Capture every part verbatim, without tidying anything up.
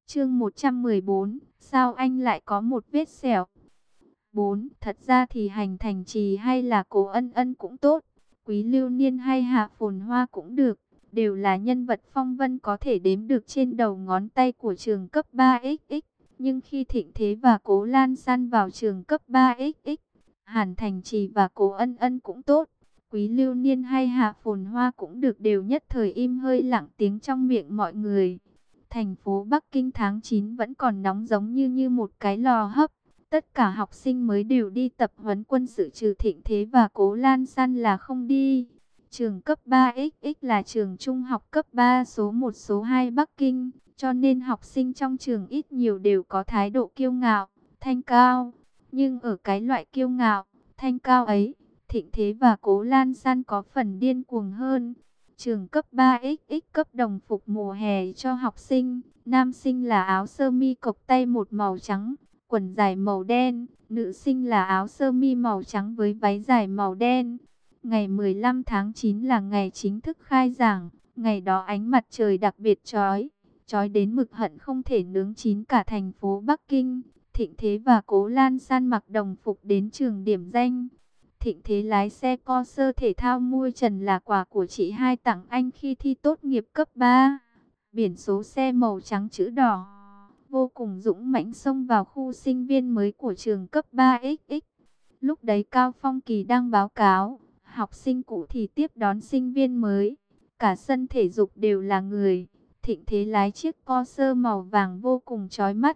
Chương một trăm mười bốn, sao anh lại có một vết sẹo? bốn. Thật ra thì Hành Thành Trì hay là Cố Ân Ân cũng tốt, Quý Lưu Niên hay Hạ Phồn Hoa cũng được, đều là nhân vật phong vân có thể đếm được trên đầu ngón tay của trường cấp ba x x. Nhưng khi Thịnh Thế và Cố Lan San vào trường cấp ba x x, Hàn Thành Trì và Cố Ân Ân cũng tốt, Quý Lưu Niên hay Hạ Phồn Hoa cũng được, đều nhất thời im hơi lặng tiếng trong miệng mọi người. Thành phố Bắc Kinh tháng chín vẫn còn nóng giống như như một cái lò hấp. Tất cả học sinh mới đều đi tập huấn quân sự, trừ Thịnh Thế và Cố Lan San là không đi. Trường cấp ba x x là trường trung học cấp ba số một số hai Bắc Kinh, cho nên học sinh trong trường ít nhiều đều có thái độ kiêu ngạo, thanh cao. Nhưng ở cái loại kiêu ngạo, thanh cao ấy, Thịnh Thế và Cố Lan San có phần điên cuồng hơn. Trường cấp ba x x cấp đồng phục mùa hè cho học sinh, nam sinh là áo sơ mi cộc tay một màu trắng, quần dài màu đen, nữ sinh là áo sơ mi màu trắng với váy dài màu đen. Ngày mười lăm tháng chín là ngày chính thức khai giảng, ngày đó ánh mặt trời đặc biệt chói, chói đến mực hận không thể nướng chín cả thành phố Bắc Kinh. Thịnh Thế và Cố Lan San mặc đồng phục đến trường điểm danh. Thịnh Thế lái xe Corsa thể thao mui trần là quà của chị hai tặng anh khi thi tốt nghiệp cấp ba. Biển số xe màu trắng chữ đỏ, vô cùng dũng mãnh xông vào khu sinh viên mới của trường cấp ba x x. Lúc đấy Cao Phong Kỳ đang báo cáo, học sinh cũ thì tiếp đón sinh viên mới. Cả sân thể dục đều là người. Thịnh Thế lái chiếc Corsa màu vàng vô cùng chói mắt.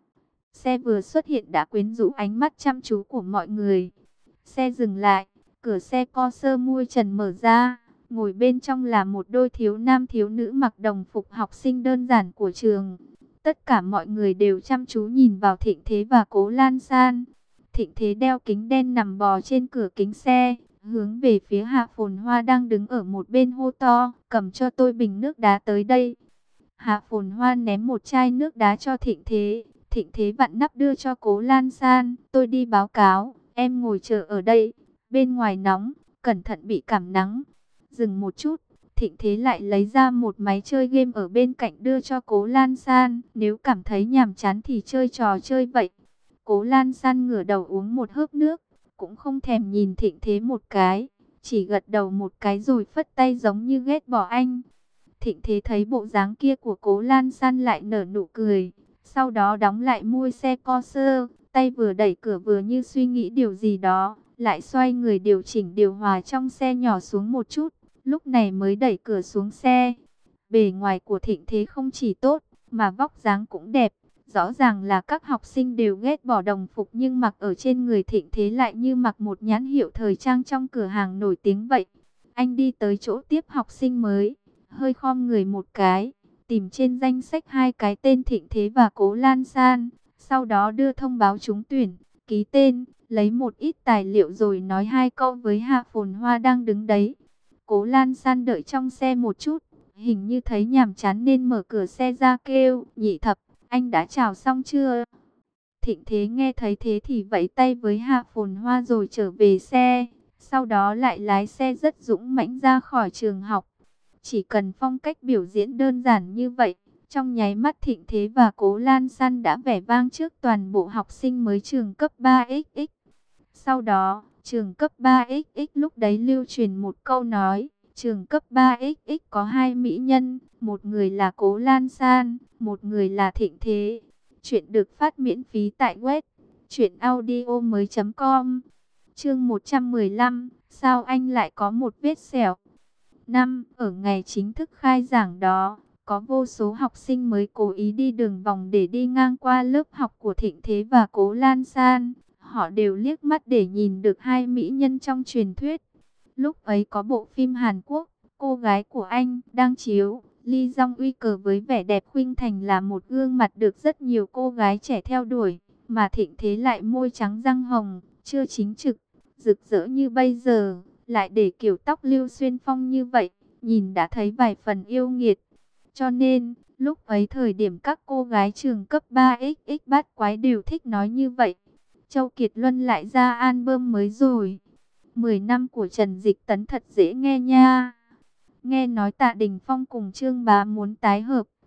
Xe vừa xuất hiện đã quyến rũ ánh mắt chăm chú của mọi người. Xe dừng lại, cửa xe Corsa mui trần mở ra, ngồi bên trong là một đôi thiếu nam thiếu nữ mặc đồng phục học sinh đơn giản của trường. Tất cả mọi người đều chăm chú nhìn vào Thịnh Thế và Cố Lan San. Thịnh Thế đeo kính đen nằm bò trên cửa kính xe, hướng về phía Hạ Phồn Hoa đang đứng ở một bên hô to, cầm cho tôi bình nước đá tới đây. Hạ Phồn Hoa ném một chai nước đá cho Thịnh Thế. Thịnh Thế vặn nắp đưa cho Cố Lan San, tôi đi báo cáo, em ngồi chờ ở đây, bên ngoài nóng, cẩn thận bị cảm nắng. Dừng một chút, Thịnh Thế lại lấy ra một máy chơi game ở bên cạnh đưa cho Cố Lan San, nếu cảm thấy nhàm chán thì chơi trò chơi vậy. Cố Lan San ngửa đầu uống một hớp nước, cũng không thèm nhìn Thịnh Thế một cái, chỉ gật đầu một cái rồi phất tay giống như ghét bỏ anh. Thịnh Thế thấy bộ dáng kia của Cố Lan San lại nở nụ cười, sau đó đóng lại mui xe Corsa, tay vừa đẩy cửa vừa như suy nghĩ điều gì đó, lại xoay người điều chỉnh điều hòa trong xe nhỏ xuống một chút, lúc này mới đẩy cửa xuống xe. Bề ngoài của Thịnh Thế không chỉ tốt, mà vóc dáng cũng đẹp. Rõ ràng là các học sinh đều ghét bỏ đồng phục, nhưng mặc ở trên người Thịnh Thế lại như mặc một nhãn hiệu thời trang trong cửa hàng nổi tiếng vậy. Anh đi tới chỗ tiếp học sinh mới, hơi khom người một cái, tìm trên danh sách hai cái tên Thịnh Thế và Cố Lan San, sau đó đưa thông báo trúng tuyển, ký tên, lấy một ít tài liệu rồi nói hai câu với Hạ Phồn Hoa đang đứng đấy. Cố Lan San đợi trong xe một chút, hình như thấy nhàm chán nên mở cửa xe ra kêu, Nhị Thập, anh đã chào xong chưa? Thịnh Thế nghe thấy thế thì vẫy tay với Hạ Phồn Hoa rồi trở về xe, sau đó lại lái xe rất dũng mãnh ra khỏi trường học. Chỉ cần phong cách biểu diễn đơn giản như vậy, trong nháy mắt Thịnh Thế và Cố Lan San đã vẻ vang trước toàn bộ học sinh mới trường cấp ba x x. Sau đó, trường cấp ba x x lúc đấy lưu truyền một câu nói, trường cấp ba x x có hai mỹ nhân, một người là Cố Lan San, một người là Thịnh Thế. Chuyện được phát miễn phí tại web truyện audio mới chấm com. Chương một trăm mười lăm, sao anh lại có một vết sẹo? Năm, ở ngày chính thức khai giảng đó, có vô số học sinh mới cố ý đi đường vòng để đi ngang qua lớp học của Thịnh Thế và Cố Lan San. Họ đều liếc mắt để nhìn được hai mỹ nhân trong truyền thuyết. Lúc ấy có bộ phim Hàn Quốc, Cô gái của anh, đang chiếu. Lee Jong Uy cờ với vẻ đẹp khuynh thành là một gương mặt được rất nhiều cô gái trẻ theo đuổi. Mà Thịnh Thế lại môi trắng răng hồng, chưa chính trực, rực rỡ như bây giờ. Lại để kiểu tóc lưu xuyên phong như vậy, nhìn đã thấy vài phần yêu nghiệt. Cho nên, lúc ấy thời điểm các cô gái trường cấp ba x x bát quái đều thích nói như vậy. Châu Kiệt Luân lại ra album mới rồi. mười năm của Trần Dịch Tấn thật dễ nghe nha. Nghe nói Tạ Đình Phong cùng Trương Bá muốn tái hợp.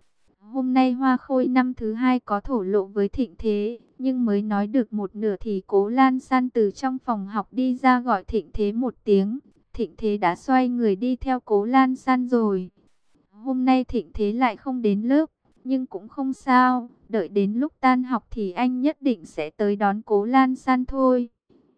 Hôm nay Hoa Khôi năm thứ hai có thổ lộ với Thịnh Thế, nhưng mới nói được một nửa thì Cố Lan San từ trong phòng học đi ra gọi Thịnh Thế một tiếng. Thịnh Thế đã xoay người đi theo Cố Lan San rồi. Hôm nay Thịnh Thế lại không đến lớp, nhưng cũng không sao, đợi đến lúc tan học thì anh nhất định sẽ tới đón Cố Lan San thôi.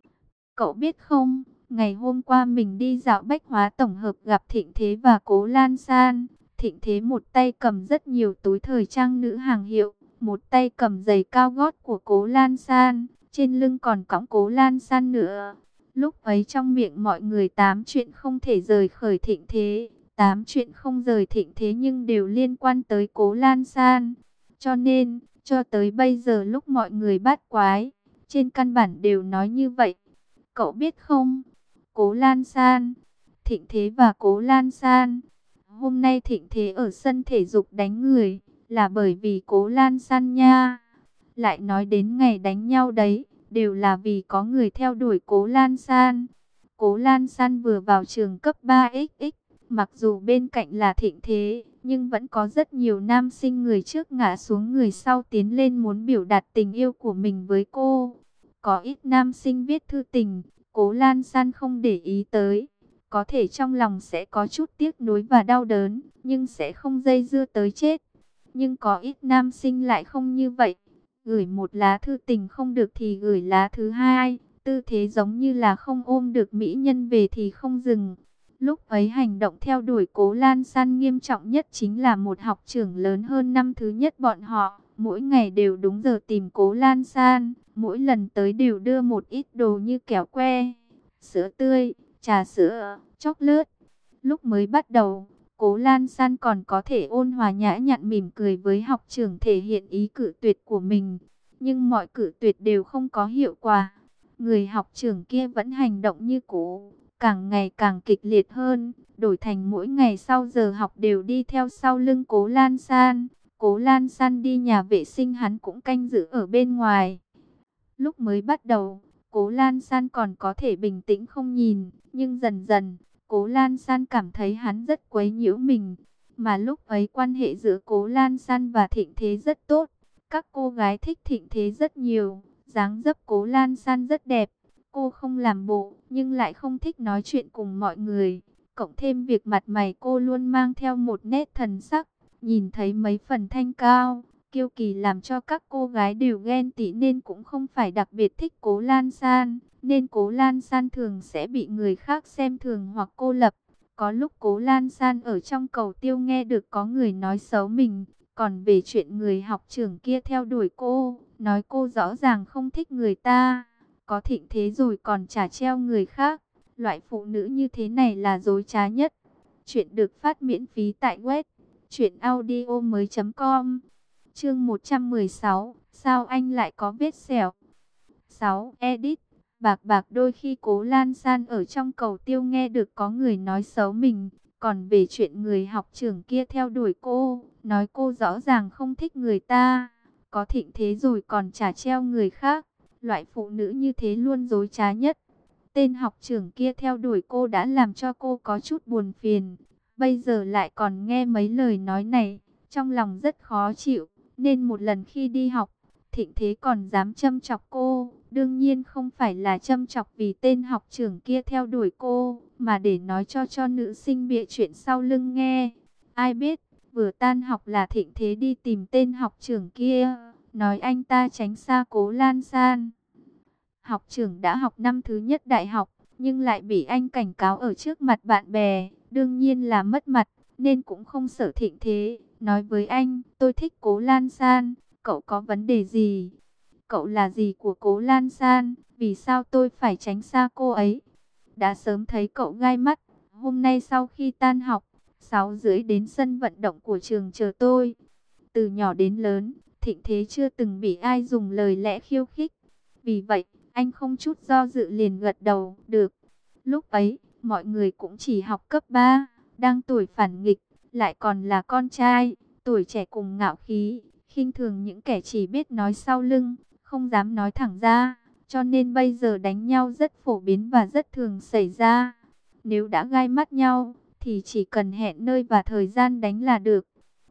Cậu biết không, ngày hôm qua mình đi dạo bách hóa tổng hợp gặp Thịnh Thế và Cố Lan San. Thịnh Thế một tay cầm rất nhiều túi thời trang nữ hàng hiệu, một tay cầm giày cao gót của Cố Lan San, trên lưng còn cõng Cố Lan San nữa. Lúc ấy trong miệng mọi người tám chuyện không thể rời khỏi Thịnh Thế, tám chuyện không rời Thịnh Thế nhưng đều liên quan tới Cố Lan San. Cho nên, cho tới bây giờ lúc mọi người bắt quái, trên căn bản đều nói như vậy. Cậu biết không, Cố Lan San, Thịnh Thế và Cố Lan San. Hôm nay Thịnh Thế ở sân thể dục đánh người, là bởi vì Cố Lan San nha. Lại nói đến ngày đánh nhau đấy, đều là vì có người theo đuổi Cố Lan San. Cố Lan San vừa vào trường cấp ba ích ích, mặc dù bên cạnh là Thịnh Thế, nhưng vẫn có rất nhiều nam sinh người trước ngã xuống người sau tiến lên muốn biểu đạt tình yêu của mình với cô. Có ít nam sinh viết thư tình, Cố Lan San không để ý tới. Có thể trong lòng sẽ có chút tiếc nuối và đau đớn, nhưng sẽ không dây dưa tới chết. Nhưng có ít nam sinh lại không như vậy. Gửi một lá thư tình không được thì gửi lá thứ hai. Tư thế giống như là không ôm được mỹ nhân về thì không dừng. Lúc ấy hành động theo đuổi Cố Lan San nghiêm trọng nhất chính là một học trưởng lớn hơn năm thứ nhất bọn họ. Mỗi ngày đều đúng giờ tìm Cố Lan San. Mỗi lần tới đều đưa một ít đồ như kẹo que, sữa tươi, trà sữa, chocolate. Lúc mới bắt đầu, Cố Lan San còn có thể ôn hòa nhã nhặn mỉm cười với học trưởng thể hiện ý cự tuyệt của mình. Nhưng mọi cự tuyệt đều không có hiệu quả. Người học trưởng kia vẫn hành động như cũ, càng ngày càng kịch liệt hơn, đổi thành mỗi ngày sau giờ học đều đi theo sau lưng Cố Lan San. Cố Lan San đi nhà vệ sinh hắn cũng canh giữ ở bên ngoài. Lúc mới bắt đầu, Cố Lan San còn có thể bình tĩnh không nhìn, nhưng dần dần, Cố Lan San cảm thấy hắn rất quấy nhiễu mình. Mà lúc ấy quan hệ giữa Cố Lan San và Thịnh Thế rất tốt. Các cô gái thích Thịnh Thế rất nhiều, dáng dấp Cố Lan San rất đẹp. Cô không làm bộ, nhưng lại không thích nói chuyện cùng mọi người. Cộng thêm việc mặt mày cô luôn mang theo một nét thần sắc, nhìn thấy mấy phần thanh cao, kiêu kỳ làm cho các cô gái đều ghen tị nên cũng không phải đặc biệt thích Cố Lan San. Nên Cố Lan San thường sẽ bị người khác xem thường hoặc cô lập. Có lúc Cố Lan San ở trong cầu tiêu nghe được có người nói xấu mình. Còn về chuyện người học trưởng kia theo đuổi cô, nói cô rõ ràng không thích người ta. Có Thịnh Thế rồi còn chả treo người khác. Loại phụ nữ như thế này là dối trá nhất. Chuyện được phát miễn phí tại web truyện audio mới chấm com. Chương một trăm mười sáu, sao anh lại có vết sẹo? sáu. Edit. Bạc bạc đôi khi Cố Lan San ở trong cầu tiêu nghe được có người nói xấu mình. Còn về chuyện người học trưởng kia theo đuổi cô, nói cô rõ ràng không thích người ta. Có Thịnh Thế rồi còn chả treo người khác. Loại phụ nữ như thế luôn dối trá nhất. Tên học trưởng kia theo đuổi cô đã làm cho cô có chút buồn phiền. Bây giờ lại còn nghe mấy lời nói này, trong lòng rất khó chịu. Nên một lần khi đi học, Thịnh Thế còn dám châm chọc cô. Đương nhiên không phải là châm chọc vì tên học trưởng kia theo đuổi cô, mà để nói cho cho nữ sinh bịa chuyện sau lưng nghe. Ai biết, vừa tan học là Thịnh Thế đi tìm tên học trưởng kia, nói anh ta tránh xa Cố Lan San. Học trưởng đã học năm thứ nhất đại học, nhưng lại bị anh cảnh cáo ở trước mặt bạn bè, đương nhiên là mất mặt, nên cũng không sợ Thịnh Thế. Nói với anh, tôi thích Cố Lan San, cậu có vấn đề gì? Cậu là gì của Cố Lan San, vì sao tôi phải tránh xa cô ấy? Đã sớm thấy cậu gai mắt, hôm nay sau khi tan học, sáu rưỡi đến sân vận động của trường chờ tôi. Từ nhỏ đến lớn, Thịnh Thế chưa từng bị ai dùng lời lẽ khiêu khích. Vì vậy, anh không chút do dự liền gật đầu, được. Lúc ấy, mọi người cũng chỉ học cấp ba, đang tuổi phản nghịch, lại còn là con trai, tuổi trẻ cùng ngạo khí, khinh thường những kẻ chỉ biết nói sau lưng, không dám nói thẳng ra, cho nên bây giờ đánh nhau rất phổ biến và rất thường xảy ra. Nếu đã gai mắt nhau, thì chỉ cần hẹn nơi và thời gian đánh là được.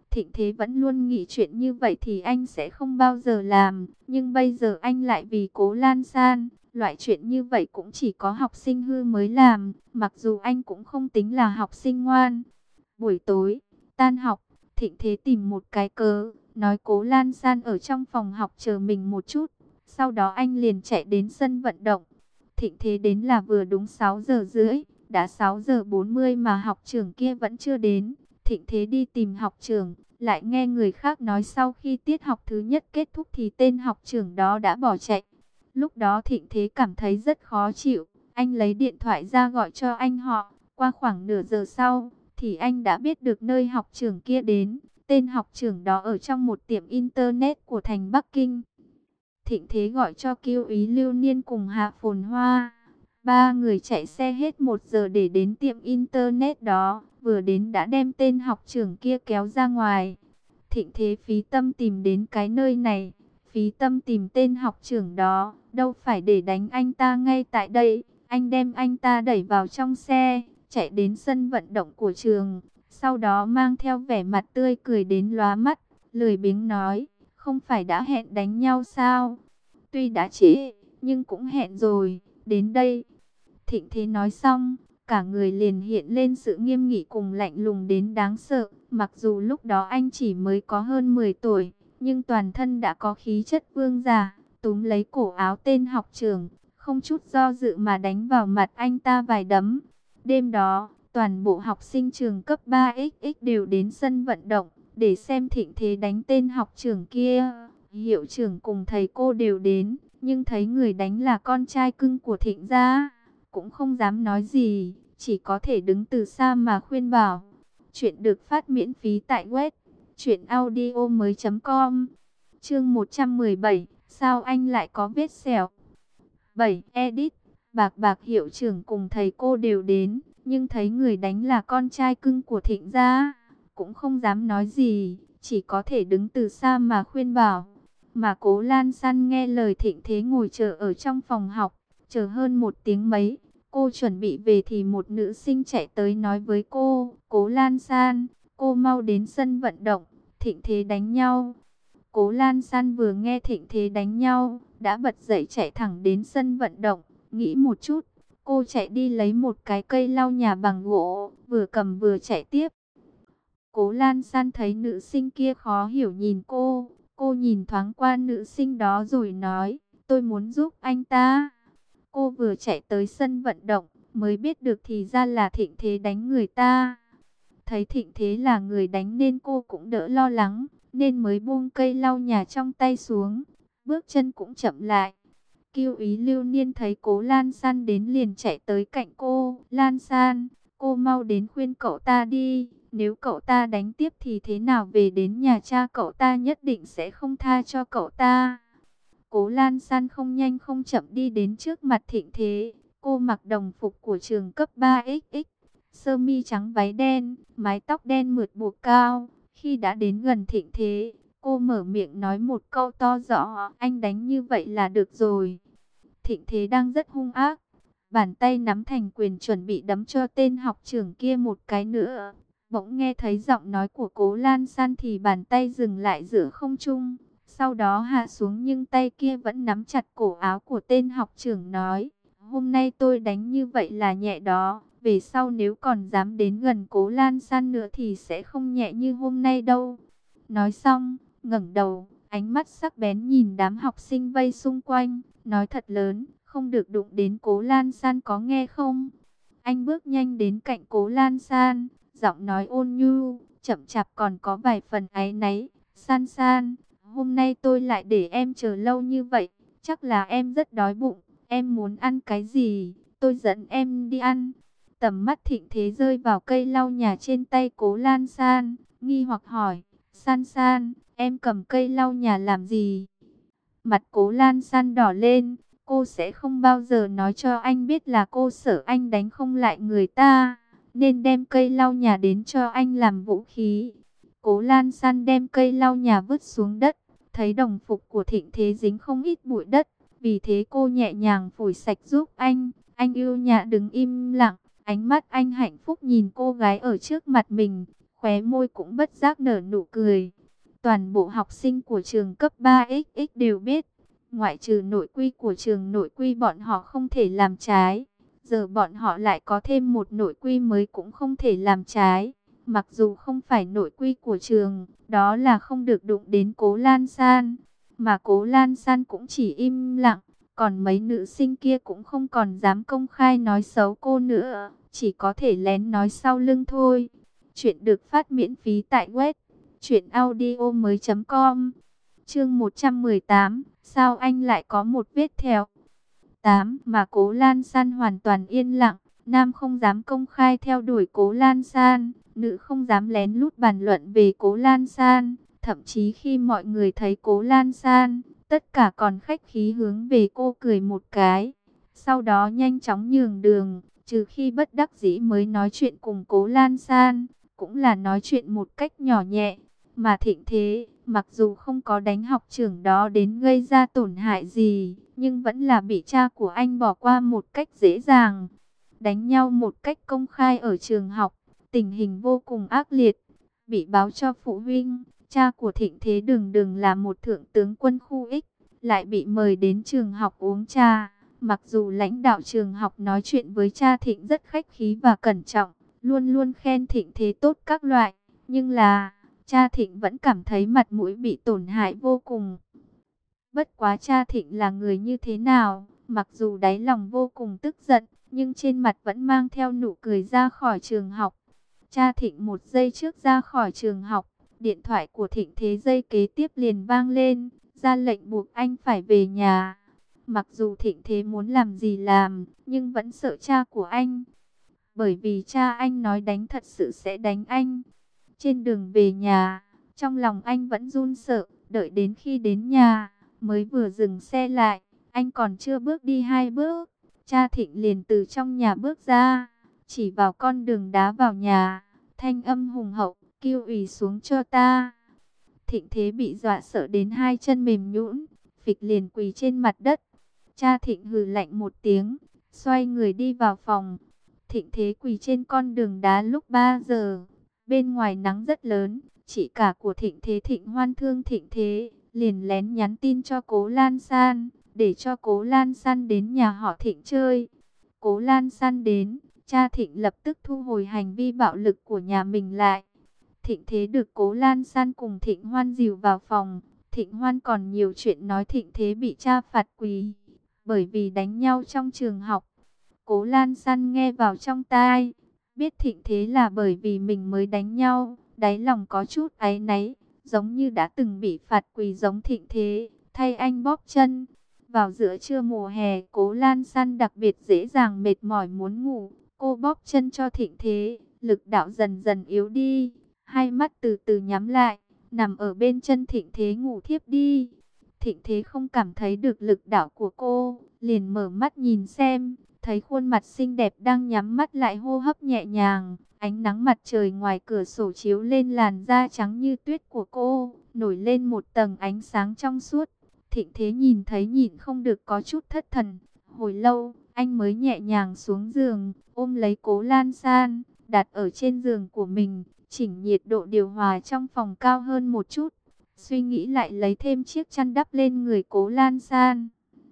Thịnh Thế vẫn luôn nghĩ chuyện như vậy thì anh sẽ không bao giờ làm. Nhưng bây giờ anh lại vì Cố Lan San. Loại chuyện như vậy cũng chỉ có học sinh hư mới làm. Mặc dù anh cũng không tính là học sinh ngoan. Buổi tối, tan học, Thịnh Thế tìm một cái cớ, nói Cố Lan San ở trong phòng học chờ mình một chút. Sau đó anh liền chạy đến sân vận động. Thịnh Thế đến là vừa đúng sáu giờ rưỡi. Đã sáu giờ bốn mươi mà học trưởng kia vẫn chưa đến. Thịnh Thế đi tìm học trưởng, lại nghe người khác nói sau khi tiết học thứ nhất kết thúc thì tên học trưởng đó đã bỏ chạy. Lúc đó Thịnh Thế cảm thấy rất khó chịu. Anh lấy điện thoại ra gọi cho anh họ. Qua khoảng nửa giờ sau, thì anh đã biết được nơi học trưởng kia đến. Tên học trưởng đó ở trong một tiệm internet của thành Bắc Kinh. Thịnh Thế gọi cho Kiêu Úy Lưu Niên cùng Hạ Phồn Hoa. Ba người chạy xe hết một giờ để đến tiệm internet đó. Vừa đến đã đem tên học trưởng kia kéo ra ngoài. Thịnh Thế phí tâm tìm đến cái nơi này. Phí tâm tìm tên học trưởng đó. Đâu phải để đánh anh ta ngay tại đây. Anh đem anh ta đẩy vào trong xe, chạy đến sân vận động của trường. Sau đó mang theo vẻ mặt tươi cười đến lóa mắt. Lười biếng nói, không phải đã hẹn đánh nhau sao? Tuy đã trễ, nhưng cũng hẹn rồi, đến đây. Thịnh Thế nói xong, cả người liền hiện lên sự nghiêm nghị cùng lạnh lùng đến đáng sợ. Mặc dù lúc đó anh chỉ mới có hơn mười tuổi, nhưng toàn thân đã có khí chất vương giả. Túm lấy cổ áo tên học trưởng, không chút do dự mà đánh vào mặt anh ta vài đấm. Đêm đó, toàn bộ học sinh trường cấp ba x x đều đến sân vận động để xem Thịnh Thế đánh tên học trưởng kia. Hiệu trưởng cùng thầy cô đều đến, nhưng thấy người đánh là con trai cưng của Thịnh gia, cũng không dám nói gì, chỉ có thể đứng từ xa mà khuyên bảo. Chuyện được phát miễn phí tại web truyện audio mới chấm com. Chương một trăm mười bảy, sao anh lại có vết sẹo? bảy. Edit. Bạc Bạc hiệu trưởng cùng thầy cô đều đến, nhưng thấy người đánh là con trai cưng của Thịnh gia, cũng không dám nói gì, chỉ có thể đứng từ xa mà khuyên bảo. Mà Cố Lan San nghe lời Thịnh Thế ngồi chờ ở trong phòng học, chờ hơn một tiếng mấy. Cô chuẩn bị về thì một nữ sinh chạy tới nói với cô, Cố Lan San, cô mau đến sân vận động, Thịnh Thế đánh nhau. Cố Lan San vừa nghe Thịnh Thế đánh nhau, đã bật dậy chạy thẳng đến sân vận động. Nghĩ một chút, cô chạy đi lấy một cái cây lau nhà bằng gỗ, vừa cầm vừa chạy tiếp. Cố Lan San thấy nữ sinh kia khó hiểu nhìn cô, cô nhìn thoáng qua nữ sinh đó rồi nói, tôi muốn giúp anh ta. Cô vừa chạy tới sân vận động, mới biết được thì ra là Thịnh Thế đánh người ta. Thấy Thịnh Thế là người đánh nên cô cũng đỡ lo lắng, nên mới buông cây lau nhà trong tay xuống, bước chân cũng chậm lại. Kiêu Úy Lưu Niên thấy Cố Lan San đến liền chạy tới cạnh cô. Lan San, cô mau đến khuyên cậu ta đi. Nếu cậu ta đánh tiếp thì thế nào về đến nhà cha cậu ta nhất định sẽ không tha cho cậu ta. Cố Lan San không nhanh không chậm đi đến trước mặt Thịnh Thế. Cô mặc đồng phục của trường cấp ba x x, sơ mi trắng váy đen, mái tóc đen mượt buộc cao. Khi đã đến gần Thịnh Thế, cô mở miệng nói một câu to rõ, anh đánh như vậy là được rồi. Thịnh Thế đang rất hung ác, bàn tay nắm thành quyền chuẩn bị đấm cho tên học trưởng kia một cái nữa. Bỗng nghe thấy giọng nói của Cố Lan San thì bàn tay dừng lại giữa không trung, sau đó hạ xuống nhưng tay kia vẫn nắm chặt cổ áo của tên học trưởng nói, hôm nay tôi đánh như vậy là nhẹ đó, về sau nếu còn dám đến gần Cố Lan San nữa thì sẽ không nhẹ như hôm nay đâu. Nói xong, ngẩng đầu, ánh mắt sắc bén nhìn đám học sinh vây xung quanh, nói thật lớn, không được đụng đến Cố Lan San có nghe không? Anh bước nhanh đến cạnh Cố Lan San, giọng nói ôn nhu, chậm chạp còn có vài phần áy náy. San San, hôm nay tôi lại để em chờ lâu như vậy, chắc là em rất đói bụng, em muốn ăn cái gì, tôi dẫn em đi ăn. Tầm mắt Thịnh Thế rơi vào cây lau nhà trên tay Cố Lan San, nghi hoặc hỏi, San San, em cầm cây lau nhà làm gì? Mặt Cố Lan San đỏ lên, cô sẽ không bao giờ nói cho anh biết là cô sợ anh đánh không lại người ta, nên đem cây lau nhà đến cho anh làm vũ khí. Cố Lan San đem cây lau nhà vứt xuống đất, thấy đồng phục của Thịnh Thế dính không ít bụi đất, vì thế cô nhẹ nhàng phủi sạch giúp anh. Anh yêu nhã đứng im lặng, ánh mắt anh hạnh phúc nhìn cô gái ở trước mặt mình, khóe môi cũng bất giác nở nụ cười. Toàn bộ học sinh của trường cấp ba x x đều biết, ngoại trừ nội quy của trường nội quy bọn họ không thể làm trái. Giờ bọn họ lại có thêm một nội quy mới cũng không thể làm trái. Mặc dù không phải nội quy của trường, đó là không được đụng đến Cố Lan San. Mà Cố Lan San cũng chỉ im lặng, còn mấy nữ sinh kia cũng không còn dám công khai nói xấu cô nữa, chỉ có thể lén nói sau lưng thôi. Chuyện được phát miễn phí tại web truyện audio mới chấm com. Chương một trăm mười tám, sao anh lại có một vết thẹo? tám. Mà Cố Lan San hoàn toàn yên lặng, nam không dám công khai theo đuổi Cố Lan San, nữ không dám lén lút bàn luận về Cố Lan San, thậm chí khi mọi người thấy Cố Lan San, tất cả còn khách khí hướng về cô cười một cái, sau đó nhanh chóng nhường đường, trừ khi bất đắc dĩ mới nói chuyện cùng Cố Lan San, cũng là nói chuyện một cách nhỏ nhẹ. Mà Thịnh Thế, mặc dù không có đánh học trưởng đó đến gây ra tổn hại gì, nhưng vẫn là bị cha của anh bỏ qua một cách dễ dàng. Đánh nhau một cách công khai ở trường học, tình hình vô cùng ác liệt, bị báo cho phụ huynh. Cha của Thịnh Thế đường đường là một thượng tướng quân khu X, lại bị mời đến trường học uống trà. Mặc dù lãnh đạo trường học nói chuyện với cha Thịnh rất khách khí và cẩn trọng, luôn luôn khen Thịnh Thế tốt các loại, nhưng là cha Thịnh vẫn cảm thấy mặt mũi bị tổn hại vô cùng. Bất quá cha Thịnh là người như thế nào, mặc dù đáy lòng vô cùng tức giận, nhưng trên mặt vẫn mang theo nụ cười ra khỏi trường học. Cha Thịnh một giây trước ra khỏi trường học, điện thoại của Thịnh Thế giây kế tiếp liền vang lên, ra lệnh buộc anh phải về nhà. Mặc dù Thịnh Thế muốn làm gì làm, nhưng vẫn sợ cha của anh. Bởi vì cha anh nói đánh thật sự sẽ đánh anh. Trên đường về nhà, trong lòng anh vẫn run sợ, đợi đến khi đến nhà, mới vừa dừng xe lại, anh còn chưa bước đi hai bước, cha Thịnh liền từ trong nhà bước ra, chỉ vào con đường đá vào nhà, thanh âm hùng hậu, kêu ủy xuống cho ta. Thịnh Thế bị dọa sợ đến hai chân mềm nhũn, phịch liền quỳ trên mặt đất. Cha Thịnh hừ lạnh một tiếng, xoay người đi vào phòng. Thịnh Thế quỳ trên con đường đá lúc ba giờ. Bên ngoài nắng rất lớn, chị cả của Thịnh Thế Thịnh Hoan thương Thịnh Thế, liền lén nhắn tin cho Cố Lan San, để cho Cố Lan San đến nhà họ Thịnh chơi. Cố Lan San đến, cha Thịnh lập tức thu hồi hành vi bạo lực của nhà mình lại. Thịnh Thế được Cố Lan San cùng Thịnh Hoan dìu vào phòng. Thịnh Hoan còn nhiều chuyện nói Thịnh Thế bị cha phạt quỳ, bởi vì đánh nhau trong trường học. Cố Lan San nghe vào trong tai, biết Thịnh Thế là bởi vì mình mới đánh nhau, đáy lòng có chút áy náy, giống như đã từng bị phạt quỳ giống Thịnh Thế, thay anh bóp chân. Vào giữa trưa mùa hè, Cố Lan San đặc biệt dễ dàng mệt mỏi muốn ngủ, cô bóp chân cho Thịnh Thế, lực đạo dần dần yếu đi, hai mắt từ từ nhắm lại, nằm ở bên chân Thịnh Thế ngủ thiếp đi. Thịnh Thế không cảm thấy được lực đạo của cô, liền mở mắt nhìn xem, thấy khuôn mặt xinh đẹp đang nhắm mắt lại hô hấp nhẹ nhàng. Ánh nắng mặt trời ngoài cửa sổ chiếu lên làn da trắng như tuyết của cô, nổi lên một tầng ánh sáng trong suốt. Thịnh Thế nhìn thấy nhịn không được có chút thất thần. Hồi lâu, anh mới nhẹ nhàng xuống giường, ôm lấy Cố Lan San, đặt ở trên giường của mình, chỉnh nhiệt độ điều hòa trong phòng cao hơn một chút. Suy nghĩ lại lấy thêm chiếc chăn đắp lên người Cố Lan San.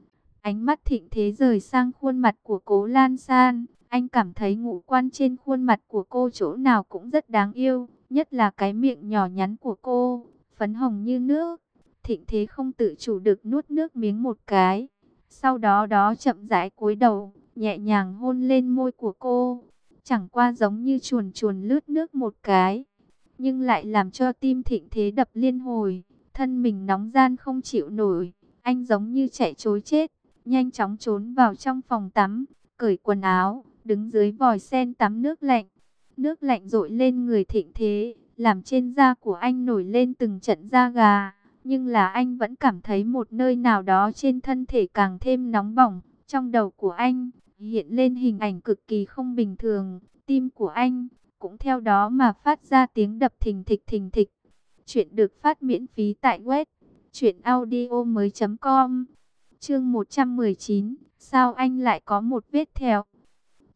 Ánh mắt Thịnh Thế rời sang khuôn mặt của Cố Lan San. Anh cảm thấy ngũ quan trên khuôn mặt của cô chỗ nào cũng rất đáng yêu, nhất là cái miệng nhỏ nhắn của cô, phấn hồng như nước. Thịnh Thế không tự chủ được nuốt nước miếng một cái. Sau đó đó chậm rãi cúi đầu, nhẹ nhàng hôn lên môi của cô. Chẳng qua giống như chuồn chuồn lướt nước một cái, nhưng lại làm cho tim Thịnh Thế đập liên hồi, thân mình nóng gian không chịu nổi. Anh giống như chạy trối chết, nhanh chóng trốn vào trong phòng tắm, cởi quần áo, đứng dưới vòi sen tắm nước lạnh. Nước lạnh dội lên người Thịnh Thế, làm trên da của anh nổi lên từng trận da gà. Nhưng là anh vẫn cảm thấy một nơi nào đó trên thân thể càng thêm nóng bỏng. Trong đầu của anh hiện lên hình ảnh cực kỳ không bình thường, tim của anh cũng theo đó mà phát ra tiếng đập thình thịch thình thịch. Chuyện được phát miễn phí tại web truyện audio mới chấm com. Chương một trăm mười chín, sao anh lại có một vết thẹo?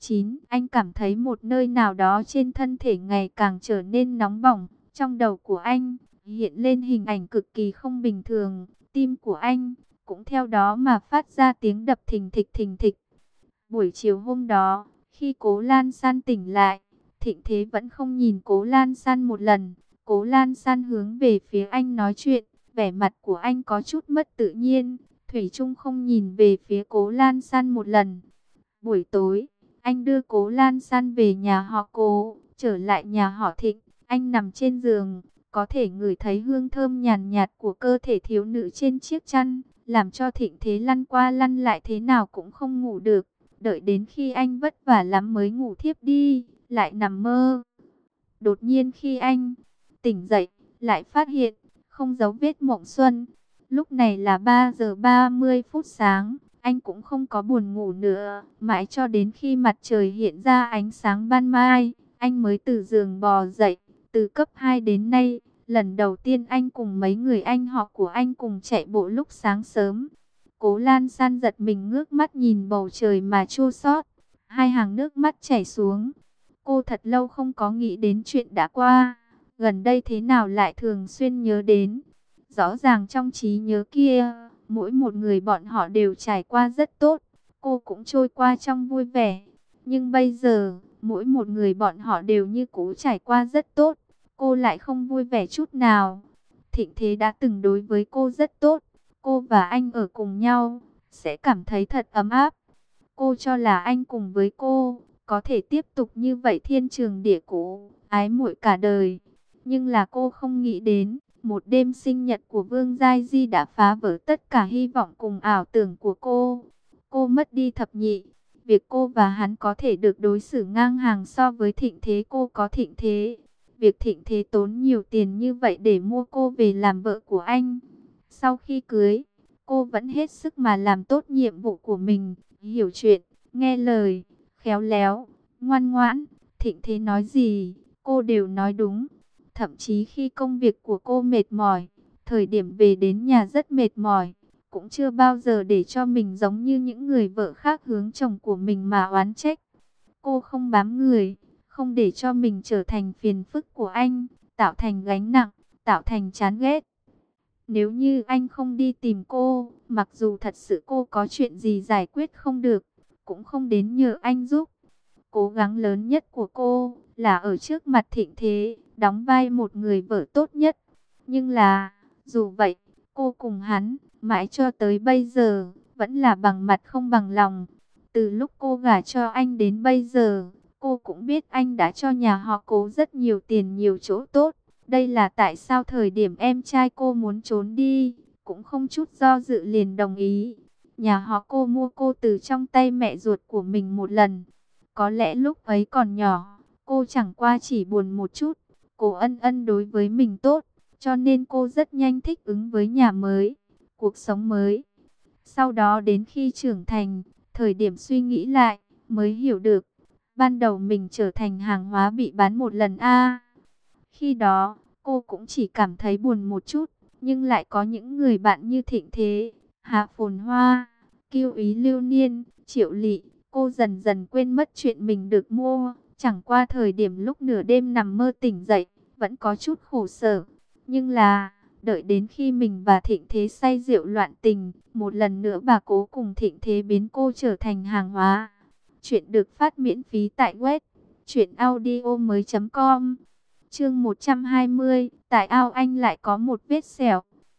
Chín, anh cảm thấy một nơi nào đó trên thân thể ngày càng trở nên nóng bỏng. Trong đầu của anh hiện lên hình ảnh cực kỳ không bình thường. Tim của anh cũng theo đó mà phát ra tiếng đập thình thịch thình thịch. Buổi chiều hôm đó, khi Cố Lan San tỉnh lại, Thịnh Thế vẫn không nhìn Cố Lan San một lần. Cố Lan San hướng về phía anh nói chuyện, vẻ mặt của anh có chút mất tự nhiên. Thủy chung không nhìn về phía Cố Lan San một lần. Buổi tối, anh đưa Cố Lan San về nhà họ Cố. Trở lại nhà họ Thịnh, anh nằm trên giường, có thể ngửi thấy hương thơm nhàn nhạt của cơ thể thiếu nữ trên chiếc chăn, làm cho Thịnh Thế lăn qua lăn lại thế nào cũng không ngủ được. Đợi đến khi anh vất vả lắm mới ngủ thiếp đi, lại nằm mơ. Đột nhiên khi anh tỉnh dậy, lại phát hiện không dấu vết mộng xuân. Lúc này là ba giờ ba mươi phút sáng, anh cũng không có buồn ngủ nữa. Mãi cho đến khi mặt trời hiện ra ánh sáng ban mai, anh mới từ giường bò dậy. Từ cấp hai đến nay, lần đầu tiên anh cùng mấy người anh họ của anh cùng chạy bộ lúc sáng sớm. Cố Lan San giật mình ngước mắt nhìn bầu trời mà chua xót, hai hàng nước mắt chảy xuống. Cô thật lâu không có nghĩ đến chuyện đã qua, gần đây thế nào lại thường xuyên nhớ đến. Rõ ràng trong trí nhớ kia, mỗi một người bọn họ đều trải qua rất tốt, cô cũng trôi qua trong vui vẻ. Nhưng bây giờ, mỗi một người bọn họ đều như cũ trải qua rất tốt, cô lại không vui vẻ chút nào. Thịnh Thế đã từng đối với cô rất tốt, cô và anh ở cùng nhau, sẽ cảm thấy thật ấm áp. Cô cho là anh cùng với cô, có thể tiếp tục như vậy thiên trường địa cửu, ái muội cả đời. Nhưng là cô không nghĩ đến, một đêm sinh nhật của Vương Giai Di đã phá vỡ tất cả hy vọng cùng ảo tưởng của cô. Cô mất đi thập nhị, việc cô và hắn có thể được đối xử ngang hàng so với Thịnh Thế, cô có Thịnh Thế. Việc Thịnh Thế tốn nhiều tiền như vậy để mua cô về làm vợ của anh. Sau khi cưới, cô vẫn hết sức mà làm tốt nhiệm vụ của mình, hiểu chuyện, nghe lời, khéo léo, ngoan ngoãn. Thịnh Thế nói gì, cô đều nói đúng. Thậm chí khi công việc của cô mệt mỏi, thời điểm về đến nhà rất mệt mỏi, cũng chưa bao giờ để cho mình giống như những người vợ khác hướng chồng của mình mà oán trách. Cô không bám người, không để cho mình trở thành phiền phức của anh, tạo thành gánh nặng, tạo thành chán ghét. Nếu như anh không đi tìm cô, mặc dù thật sự cô có chuyện gì giải quyết không được, cũng không đến nhờ anh giúp. Cố gắng lớn nhất của cô là ở trước mặt Thịnh Thế, đóng vai một người vợ tốt nhất. Nhưng là, dù vậy, cô cùng hắn, mãi cho tới bây giờ, vẫn là bằng mặt không bằng lòng. Từ lúc cô gả cho anh đến bây giờ, cô cũng biết anh đã cho nhà họ Cố rất nhiều tiền, nhiều chỗ tốt. Đây là tại sao thời điểm em trai cô muốn trốn đi, cũng không chút do dự liền đồng ý. Nhà họ Cô mua cô từ trong tay mẹ ruột của mình một lần. Có lẽ lúc ấy còn nhỏ, cô chẳng qua chỉ buồn một chút. Cô Ân Ân đối với mình tốt, cho nên cô rất nhanh thích ứng với nhà mới, cuộc sống mới. Sau đó đến khi trưởng thành, thời điểm suy nghĩ lại, mới hiểu được, ban đầu mình trở thành hàng hóa bị bán một lần a. Khi đó, cô cũng chỉ cảm thấy buồn một chút, nhưng lại có những người bạn như Thịnh Thế, Hạ Phồn Hoa, Kiêu Ý Lưu Niên, Triệu Lị. Cô dần dần quên mất chuyện mình được mua, chẳng qua thời điểm lúc nửa đêm nằm mơ tỉnh dậy, vẫn có chút khổ sở. Nhưng là, đợi đến khi mình và Thịnh Thế say rượu loạn tình, một lần nữa bà Cố cùng Thịnh Thế biến cô trở thành hàng hóa. Chuyện được phát miễn phí tại web truyện audio mới chấm com. Chương một trăm hai mươi, tại ao anh lại có một vết sẹo.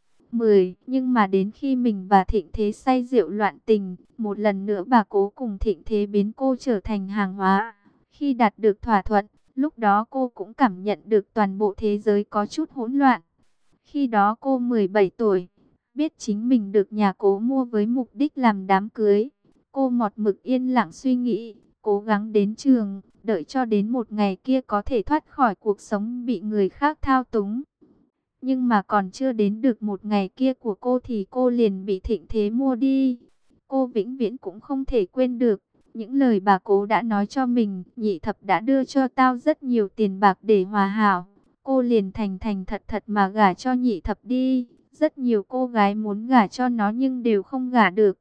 mười. Nhưng mà đến khi mình và Thịnh Thế say rượu loạn tình, một lần nữa bà Cố cùng Thịnh Thế biến cô trở thành hàng hóa. Khi đạt được thỏa thuận, lúc đó cô cũng cảm nhận được toàn bộ thế giới có chút hỗn loạn. Khi đó cô mười bảy tuổi, biết chính mình được nhà Cố mua với mục đích làm đám cưới. Cô một mực yên lặng suy nghĩ, cố gắng đến trường, đợi cho đến một ngày kia có thể thoát khỏi cuộc sống bị người khác thao túng. Nhưng mà còn chưa đến được một ngày kia của cô thì cô liền bị Thịnh Thế mua đi. Cô vĩnh viễn cũng không thể quên được những lời bà Cố đã nói cho mình. Nhị thập đã đưa cho tao rất nhiều tiền bạc để hòa hảo. Cô liền thành thành thật thật mà gả cho nhị thập đi. Rất nhiều cô gái muốn gả cho nó nhưng đều không gả được.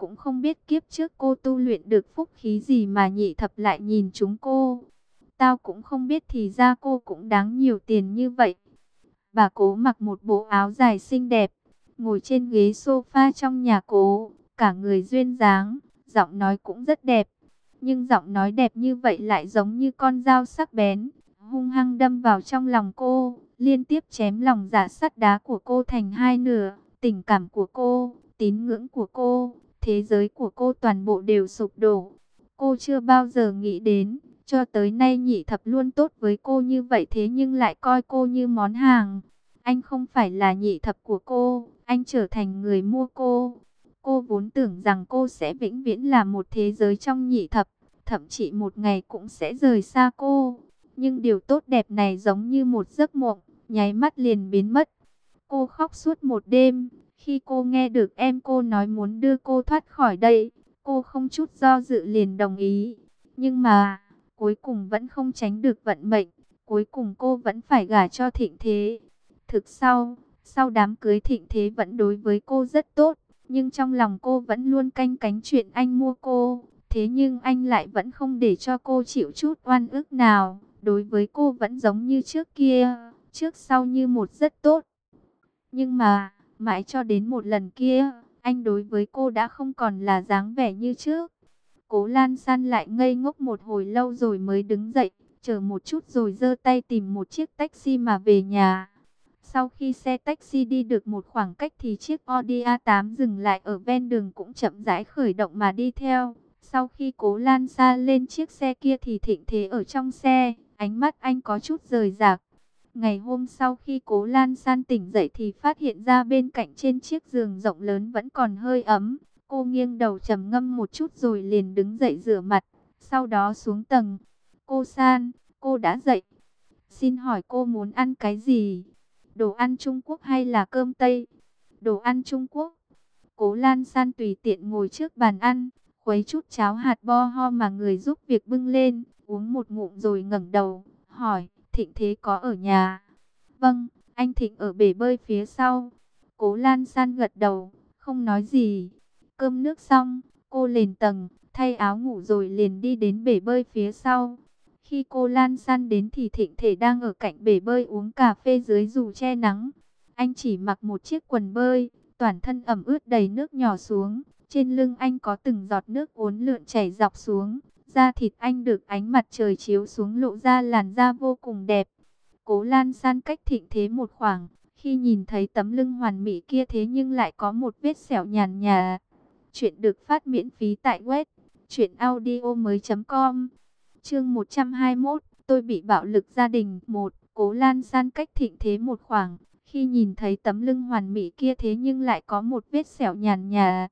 cũng không biết kiếp trước cô tu luyện được phúc khí gì mà nhị thập lại nhìn chúng cô. Tao cũng không biết thì ra cô cũng đáng nhiều tiền như vậy. Bà Cố mặc một bộ áo dài xinh đẹp, ngồi trên ghế sofa trong nhà Cố, cả người duyên dáng, giọng nói cũng rất đẹp. Nhưng giọng nói đẹp như vậy lại giống như con dao sắc bén, hung hăng đâm vào trong lòng cô, liên tiếp chém lòng dạ sắt đá của cô thành hai nửa. Tình cảm của cô, tín ngưỡng của cô, thế giới của cô toàn bộ đều sụp đổ. Cô chưa bao giờ nghĩ đến, cho tới nay nhị thập luôn tốt với cô như vậy thế nhưng lại coi cô như món hàng. Anh không phải là nhị thập của cô, anh trở thành người mua cô. Cô vốn tưởng rằng cô sẽ vĩnh viễn là một thế giới trong nhị thập, thậm chí một ngày cũng sẽ rời xa cô. Nhưng điều tốt đẹp này giống như một giấc mộng, nháy mắt liền biến mất. Cô khóc suốt một đêm, khi cô nghe được em cô nói muốn đưa cô thoát khỏi đây, cô không chút do dự liền đồng ý. Nhưng mà, cuối cùng vẫn không tránh được vận mệnh, cuối cùng cô vẫn phải gả cho Thịnh Thế. Thực sau, sau đám cưới Thịnh Thế vẫn đối với cô rất tốt, nhưng trong lòng cô vẫn luôn canh cánh chuyện anh mua cô. Thế nhưng anh lại vẫn không để cho cô chịu chút oan ức nào, đối với cô vẫn giống như trước kia, trước sau như một rất tốt. Nhưng mà, mãi cho đến một lần kia, anh đối với cô đã không còn là dáng vẻ như trước. Cố Lan San lại ngây ngốc một hồi lâu rồi mới đứng dậy, chờ một chút rồi giơ tay tìm một chiếc taxi mà về nhà. Sau khi xe taxi đi được một khoảng cách thì chiếc Audi a tám dừng lại ở ven đường cũng chậm rãi khởi động mà đi theo. Sau khi Cố Lan San lên chiếc xe kia thì Thịnh Thế ở trong xe, ánh mắt anh có chút rời rạc. Ngày hôm sau khi Cố Lan San tỉnh dậy thì phát hiện ra bên cạnh trên chiếc giường rộng lớn vẫn còn hơi ấm. Cô nghiêng đầu trầm ngâm một chút rồi liền đứng dậy rửa mặt, sau đó xuống tầng. Cô San, cô đã dậy. Xin hỏi cô muốn ăn cái gì? Đồ ăn Trung Quốc hay là cơm Tây? Đồ ăn Trung Quốc. Cố Lan San tùy tiện ngồi trước bàn ăn, khuấy chút cháo hạt bo ho mà người giúp việc bưng lên, uống một ngụm rồi ngẩng đầu, hỏi, Thịnh Thế có ở nhà? Vâng, anh Thịnh ở bể bơi phía sau. Cố Lan San gật đầu, không nói gì. Cơm nước xong, cô lên tầng, thay áo ngủ rồi liền đi đến bể bơi phía sau. Khi cô Lan San đến thì Thịnh Thể đang ở cạnh bể bơi uống cà phê dưới dù che nắng. Anh chỉ mặc một chiếc quần bơi, toàn thân ẩm ướt đầy nước nhỏ xuống. Trên lưng anh có từng giọt nước uốn lượn chảy dọc xuống. Da thịt anh được ánh mặt trời chiếu xuống lộ ra làn da vô cùng đẹp. Cố Lan San cách Thịnh Thế một khoảng, khi nhìn thấy tấm lưng hoàn mỹ kia thế nhưng lại có một vết sẹo nhàn nhạt. Chuyện được phát miễn phí tại web truyện audio mới chấm com. Chương một trăm hai mươi mốt, tôi bị bạo lực gia đình. Một, Cố Lan San cách Thịnh Thế một khoảng, khi nhìn thấy tấm lưng hoàn mỹ kia thế nhưng lại có một vết sẹo nhàn nhạt.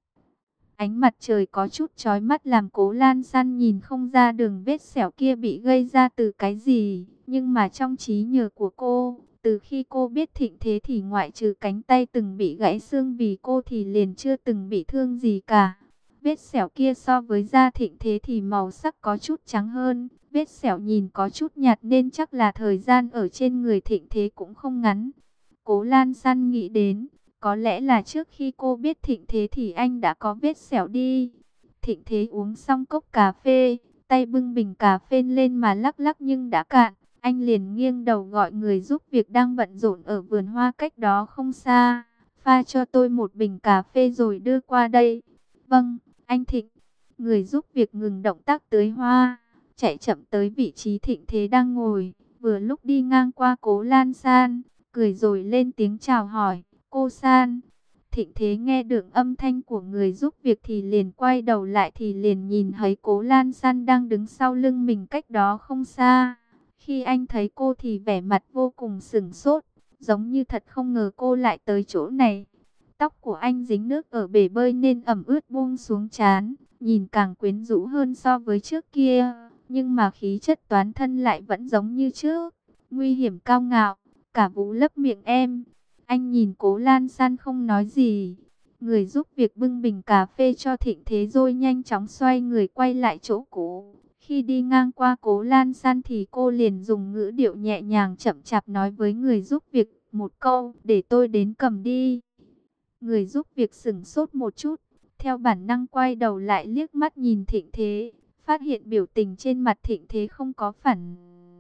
Ánh mặt trời có chút chói mắt làm Cố Lan San nhìn không ra đường vết sẹo kia bị gây ra từ cái gì, nhưng mà trong trí nhớ của cô, từ khi cô biết Thịnh Thế thì ngoại trừ cánh tay từng bị gãy xương vì cô thì liền chưa từng bị thương gì cả. Vết sẹo kia so với da Thịnh Thế thì màu sắc có chút trắng hơn, vết sẹo nhìn có chút nhạt nên chắc là thời gian ở trên người Thịnh Thế cũng không ngắn. Cố Lan San nghĩ đến, có lẽ là trước khi cô biết Thịnh Thế thì anh đã có vết sẹo đi. Thịnh Thế uống xong cốc cà phê, tay bưng bình cà phê lên mà lắc lắc nhưng đã cạn. Anh liền nghiêng đầu gọi người giúp việc đang bận rộn ở vườn hoa cách đó không xa. Pha cho tôi một bình cà phê rồi đưa qua đây. Vâng, anh Thịnh. Người giúp việc ngừng động tác tưới hoa, chạy chậm tới vị trí Thịnh Thế đang ngồi. Vừa lúc đi ngang qua Cố Lan San, cười rồi lên tiếng chào hỏi. Cô San. Thịnh Thế nghe được âm thanh của người giúp việc thì liền quay đầu lại thì liền nhìn thấy Cố Lan San đang đứng sau lưng mình cách đó không xa. Khi anh thấy cô thì vẻ mặt vô cùng sửng sốt, giống như thật không ngờ cô lại tới chỗ này. Tóc của anh dính nước ở bể bơi nên ẩm ướt buông xuống trán, nhìn càng quyến rũ hơn so với trước kia, nhưng mà khí chất toán thân lại vẫn giống như trước, nguy hiểm cao ngạo, cả vũ lấp miệng em. Anh nhìn Cố Lan San không nói gì. Người giúp việc bưng bình cà phê cho Thịnh Thế rồi nhanh chóng xoay người quay lại chỗ cũ. Khi đi ngang qua Cố Lan San thì cô liền dùng ngữ điệu nhẹ nhàng chậm chạp nói với người giúp việc một câu, để tôi đến cầm đi. Người giúp việc sửng sốt một chút, Theo bản năng quay đầu lại liếc mắt nhìn Thịnh Thế, phát hiện biểu tình trên mặt Thịnh Thế không có phản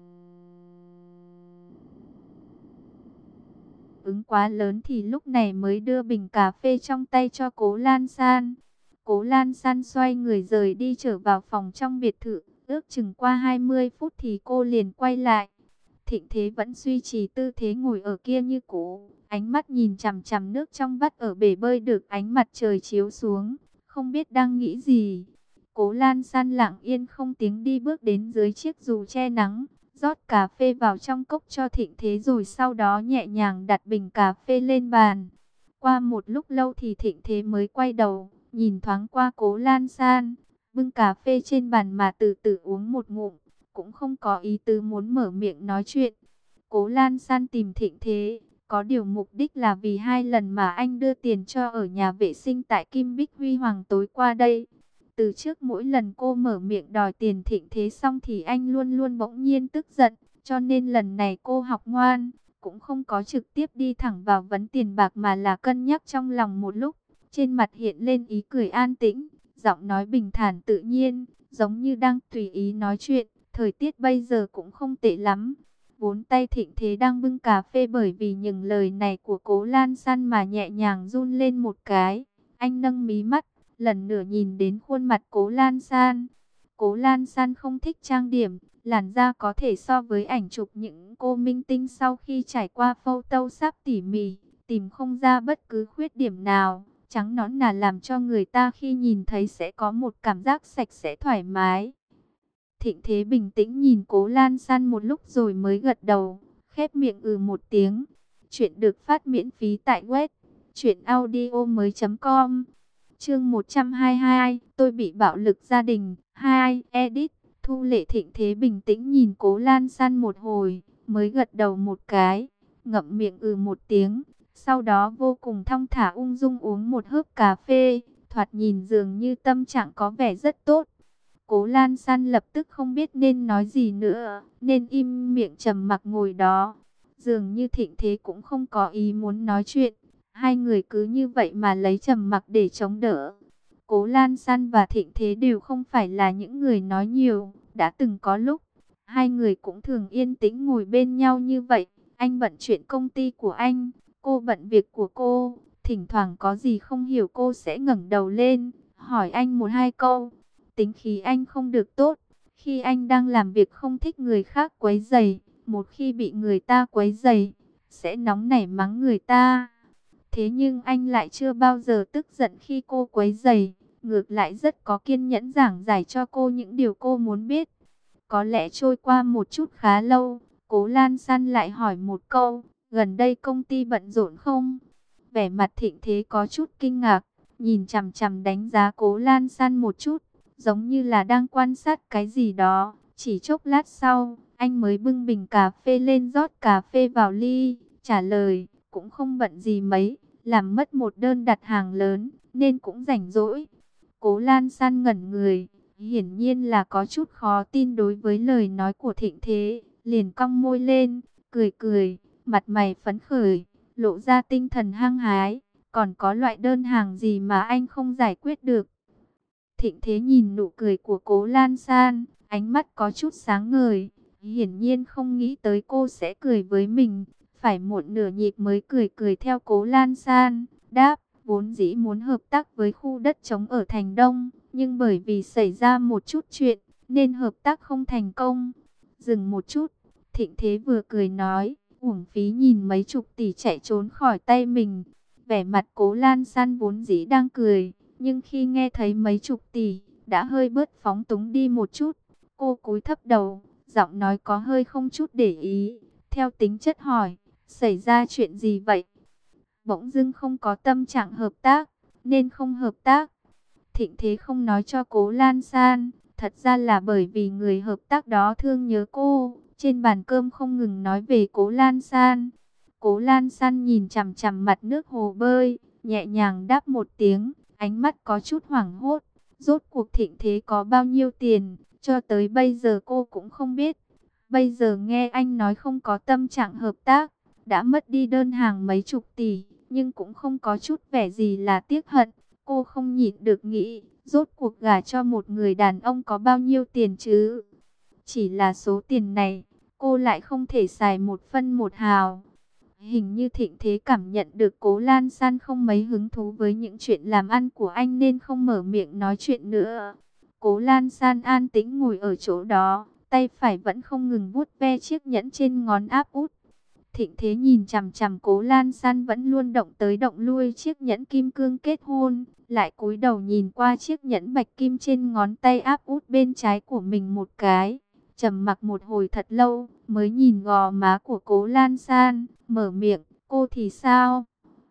ứng quá lớn thì lúc này mới đưa bình cà phê trong tay cho Cố Lan San. Cố Lan San xoay người rời đi trở vào phòng trong biệt thự, ước chừng qua hai mươi phút thì cô liền quay lại. Thịnh Thế vẫn duy trì tư thế ngồi ở kia như cũ, ánh mắt nhìn chằm chằm nước trong vắt ở bể bơi được ánh mặt trời chiếu xuống, không biết đang nghĩ gì. Cố Lan San lặng yên không tiếng đi bước đến dưới chiếc dù che nắng, rót cà phê vào trong cốc cho Thịnh Thế rồi sau đó nhẹ nhàng đặt bình cà phê lên bàn. Qua một lúc lâu thì Thịnh Thế mới quay đầu, nhìn thoáng qua Cố Lan San, bưng cà phê trên bàn mà từ từ uống một ngụm, cũng không có ý tứ muốn mở miệng nói chuyện. Cố Lan San tìm Thịnh Thế, có điều mục đích là vì hai lần mà anh đưa tiền cho ở nhà vệ sinh tại Kim Bích Huy Hoàng tối qua đây. Từ trước mỗi lần cô mở miệng đòi tiền Thịnh Thế xong thì anh luôn luôn bỗng nhiên tức giận, cho nên lần này cô học ngoan, cũng không có trực tiếp đi thẳng vào vấn tiền bạc mà là cân nhắc trong lòng một lúc. Trên mặt hiện lên ý cười an tĩnh, giọng nói bình thản tự nhiên, giống như đang tùy ý nói chuyện. Thời tiết bây giờ cũng không tệ lắm. Vốn tay Thịnh Thế đang bưng cà phê bởi vì những lời này của Cố Lan San mà nhẹ nhàng run lên một cái. Anh nâng mí mắt, lần nữa nhìn đến khuôn mặt Cố Lan San. Cố Lan San không thích trang điểm, làn da có thể so với ảnh chụp những cô minh tinh sau khi trải qua Photoshop tỉ mỉ, tìm không ra bất cứ khuyết điểm nào. Trắng nõn là làm cho người ta khi nhìn thấy sẽ có một cảm giác sạch sẽ thoải mái. Thịnh Thế bình tĩnh nhìn Cố Lan San một lúc rồi mới gật đầu, khép miệng ừ một tiếng. Chuyện được phát miễn phí tại web truyện audio mới chấm com. Chương một trăm hai mươi hai, tôi bị bạo lực gia đình. hai, edit. Thu Lệ. Thịnh Thế bình tĩnh nhìn Cố Lan San một hồi, mới gật đầu một cái, ngậm miệng ừ một tiếng. Sau đó vô cùng thong thả ung dung uống một hớp cà phê, thoạt nhìn dường như tâm trạng có vẻ rất tốt. Cố Lan San lập tức không biết nên nói gì nữa, nên im miệng trầm mặc ngồi đó. Dường như Thịnh Thế cũng không có ý muốn nói chuyện. Hai người cứ như vậy mà lấy trầm mặc để chống đỡ. Cố Lan San và Thịnh Thế đều không phải là những người nói nhiều. Đã từng có lúc, hai người cũng thường yên tĩnh ngồi bên nhau như vậy. Anh bận chuyện công ty của anh, cô bận việc của cô. Thỉnh thoảng có gì không hiểu cô sẽ ngẩng đầu lên, hỏi anh một hai câu. Tính khí anh không được tốt, khi anh đang làm việc không thích người khác quấy rầy, một khi bị người ta quấy rầy, sẽ nóng nảy mắng người ta. Thế nhưng anh lại chưa bao giờ tức giận khi cô quấy rầy, ngược lại rất có kiên nhẫn giảng giải cho cô những điều cô muốn biết. Có lẽ trôi qua một chút khá lâu, Cố Lan San lại hỏi một câu, gần đây công ty bận rộn không? Vẻ mặt Thịnh Thế có chút kinh ngạc, nhìn chằm chằm đánh giá Cố Lan San một chút, giống như là đang quan sát cái gì đó. Chỉ chốc lát sau, anh mới bưng bình cà phê lên rót cà phê vào ly, trả lời, cũng không bận gì mấy, làm mất một đơn đặt hàng lớn, nên cũng rảnh rỗi. Cố Lan San ngẩn người, hiển nhiên là có chút khó tin đối với lời nói của Thịnh Thế, liền cong môi lên, cười cười, mặt mày phấn khởi, lộ ra tinh thần hăng hái. Còn có loại đơn hàng gì mà anh không giải quyết được? Thịnh Thế nhìn nụ cười của Cố Lan San, ánh mắt có chút sáng ngời, hiển nhiên không nghĩ tới cô sẽ cười với mình. Phải muộn nửa nhịp mới cười cười theo Cố Lan San, đáp, vốn dĩ muốn hợp tác với khu đất trống ở Thành Đông, nhưng bởi vì xảy ra một chút chuyện, nên hợp tác không thành công. Dừng một chút, Thịnh Thế vừa cười nói, uổng phí nhìn mấy chục tỷ chạy trốn khỏi tay mình. Vẻ mặt Cố Lan San vốn dĩ đang cười, nhưng khi nghe thấy mấy chục tỷ, đã hơi bớt phóng túng đi một chút. Cô cúi thấp đầu, giọng nói có hơi không chút để ý, theo tính chất hỏi, xảy ra chuyện gì vậy? Bỗng dưng không có tâm trạng hợp tác, nên không hợp tác. Thịnh Thế không nói cho Cố Lan San, thật ra là bởi vì người hợp tác đó thương nhớ cô. Trên bàn cơm không ngừng nói về Cố Lan San. Cố Lan San nhìn chằm chằm mặt nước hồ bơi, nhẹ nhàng đáp một tiếng, ánh mắt có chút hoảng hốt. Rốt cuộc Thịnh Thế có bao nhiêu tiền, cho tới bây giờ cô cũng không biết. Bây giờ nghe anh nói không có tâm trạng hợp tác, đã mất đi đơn hàng mấy chục tỷ, nhưng cũng không có chút vẻ gì là tiếc hận. Cô không nhịn được nghĩ, rốt cuộc gả cho một người đàn ông có bao nhiêu tiền chứ? Chỉ là số tiền này, cô lại không thể xài một phân một hào. Hình như Thịnh Thế cảm nhận được Cố Lan San không mấy hứng thú với những chuyện làm ăn của anh nên không mở miệng nói chuyện nữa. Cố Lan San an tĩnh ngồi ở chỗ đó, tay phải vẫn không ngừng vuốt ve chiếc nhẫn trên ngón áp út. Thịnh Thế nhìn chằm chằm Cố Lan San vẫn luôn động tới động lui chiếc nhẫn kim cương kết hôn, lại cúi đầu nhìn qua chiếc nhẫn bạch kim trên ngón tay áp út bên trái của mình một cái. Trầm mặc một hồi thật lâu, mới nhìn gò má của Cố Lan San, mở miệng, cô thì sao?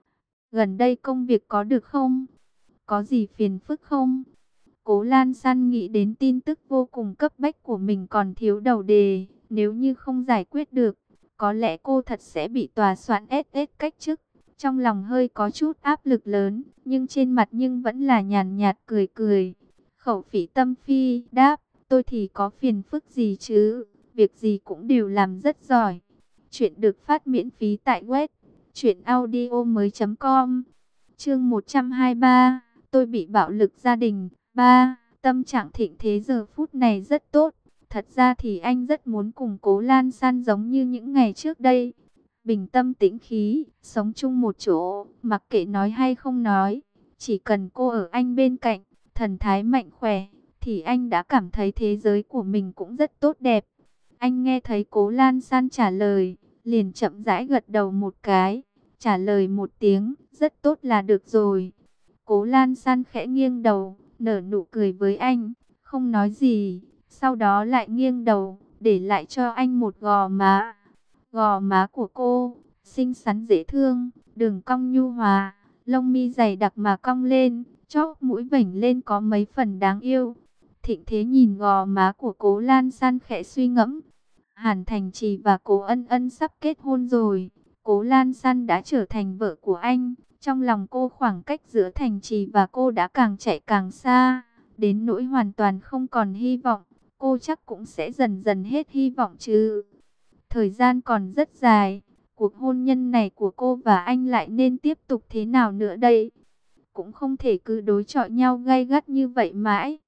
Gần đây công việc có được không? Có gì phiền phức không? Cố Lan San nghĩ đến tin tức vô cùng cấp bách của mình còn thiếu đầu đề, nếu như không giải quyết được, có lẽ cô thật sẽ bị tòa soạn ét ét cách chức. Trong lòng hơi có chút áp lực lớn, nhưng trên mặt nhưng vẫn là nhàn nhạt cười cười. Khẩu phỉ tâm phi đáp, tôi thì có phiền phức gì chứ, việc gì cũng đều làm rất giỏi. Chuyện được phát miễn phí tại web truyện audio mới chấm com. Chương một trăm hai mươi ba, tôi bị bạo lực gia đình. ba. Tâm trạng Thịnh Thế giờ phút này rất tốt. Thật ra thì anh rất muốn cùng Cố Lan San giống như những ngày trước đây. Bình tâm tĩnh khí, sống chung một chỗ, mặc kệ nói hay không nói. Chỉ cần cô ở anh bên cạnh, thần thái mạnh khỏe, thì anh đã cảm thấy thế giới của mình cũng rất tốt đẹp. Anh nghe thấy Cố Lan San trả lời, liền chậm rãi gật đầu một cái. Trả lời một tiếng, rất tốt là được rồi. Cố Lan San khẽ nghiêng đầu, nở nụ cười với anh, không nói gì. Sau đó lại nghiêng đầu, để lại cho anh một gò má. Gò má của cô, xinh xắn dễ thương, đường cong nhu hòa, lông mi dày đặc mà cong lên, chóp mũi vểnh lên có mấy phần đáng yêu. Thịnh Thế nhìn gò má của Cố Lan San khẽ suy ngẫm. Hàn Thành Trì và Cố Ân Ân sắp kết hôn rồi. Cố Lan San đã trở thành vợ của anh. Trong lòng cô khoảng cách giữa Thành Trì và cô đã càng chạy càng xa. Đến nỗi hoàn toàn không còn hy vọng. Cô chắc cũng sẽ dần dần hết hy vọng chứ. Thời gian còn rất dài. Cuộc hôn nhân này của cô và anh lại nên tiếp tục thế nào nữa đây? Cũng không thể cứ đối chọi nhau gay gắt như vậy mãi.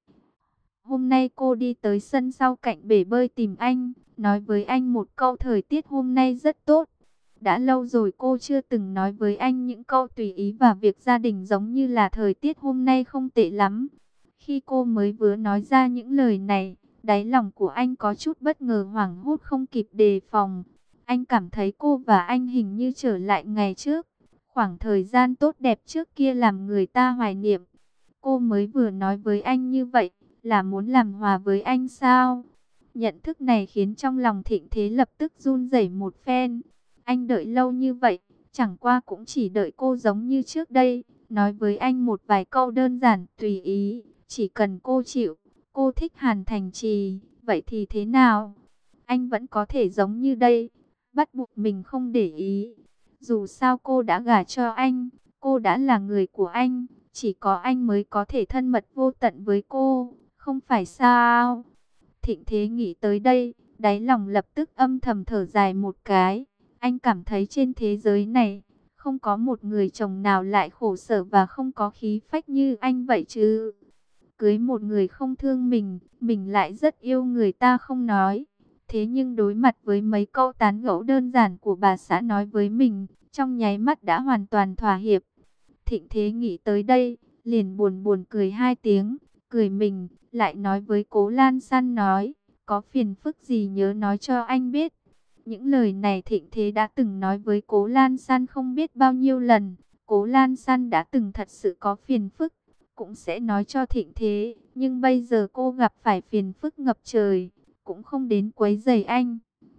Hôm nay cô đi tới sân sau cạnh bể bơi tìm anh, nói với anh một câu thời tiết hôm nay rất tốt. Đã lâu rồi cô chưa từng nói với anh những câu tùy ý và việc gia đình giống như là thời tiết hôm nay không tệ lắm. Khi cô mới vừa nói ra những lời này, đáy lòng của anh có chút bất ngờ hoảng hốt không kịp đề phòng. Anh cảm thấy cô và anh hình như trở lại ngày trước. Khoảng thời gian tốt đẹp trước kia làm người ta hoài niệm. Cô mới vừa nói với anh như vậy, là muốn làm hòa với anh sao? Nhận thức này khiến trong lòng Thịnh Thế lập tức run rẩy một phen. Anh đợi lâu như vậy, chẳng qua cũng chỉ đợi cô giống như trước đây, nói với anh một vài câu đơn giản, tùy ý, chỉ cần cô chịu, cô thích Hàn Thành Trì, vậy thì thế nào? Anh vẫn có thể giống như đây, bắt buộc mình không để ý. Dù sao cô đã gả cho anh, cô đã là người của anh, chỉ có anh mới có thể thân mật vô tận với cô, không phải sao? Thịnh Thế nghĩ tới đây, đáy lòng lập tức âm thầm thở dài một cái. Anh cảm thấy trên thế giới này, không có một người chồng nào lại khổ sở và không có khí phách như anh vậy chứ. Cưới một người không thương mình, mình lại rất yêu người ta không nói. Thế nhưng đối mặt với mấy câu tán gẫu đơn giản của bà xã nói với mình, trong nháy mắt đã hoàn toàn thỏa hiệp. Thịnh Thế nghĩ tới đây, liền buồn buồn cười hai tiếng, cười mình, lại nói với Cố Lan San nói, có phiền phức gì nhớ nói cho anh biết. Những lời này Thịnh Thế đã từng nói với Cố Lan San không biết bao nhiêu lần. Cố Lan San đã từng thật sự có phiền phức, cũng sẽ nói cho Thịnh Thế. Nhưng bây giờ cô gặp phải phiền phức ngập trời, cũng không đến quấy rầy anh.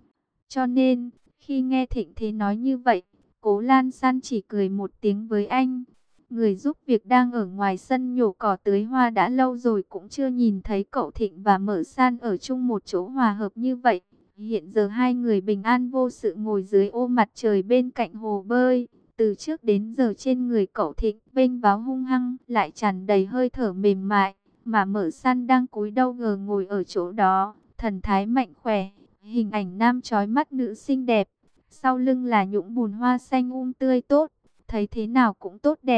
Cho nên, khi nghe Thịnh Thế nói như vậy, Cố Lan San chỉ cười một tiếng với anh. Người giúp việc đang ở ngoài sân nhổ cỏ tưới hoa đã lâu rồi cũng chưa nhìn thấy cậu Thịnh và Mở San ở chung một chỗ hòa hợp như vậy. Hiện giờ hai người bình an vô sự ngồi dưới ô mặt trời bên cạnh hồ bơi. Từ trước đến giờ trên người cậu Thịnh vênh váo hung hăng, lại tràn đầy hơi thở mềm mại. Mà Mở San đang cúi đầu gờ ngồi ở chỗ đó, thần thái mạnh khỏe, hình ảnh nam chói mắt nữ xinh đẹp. Sau lưng là nhũng bùn hoa xanh um tươi tốt, thấy thế nào cũng tốt đẹp.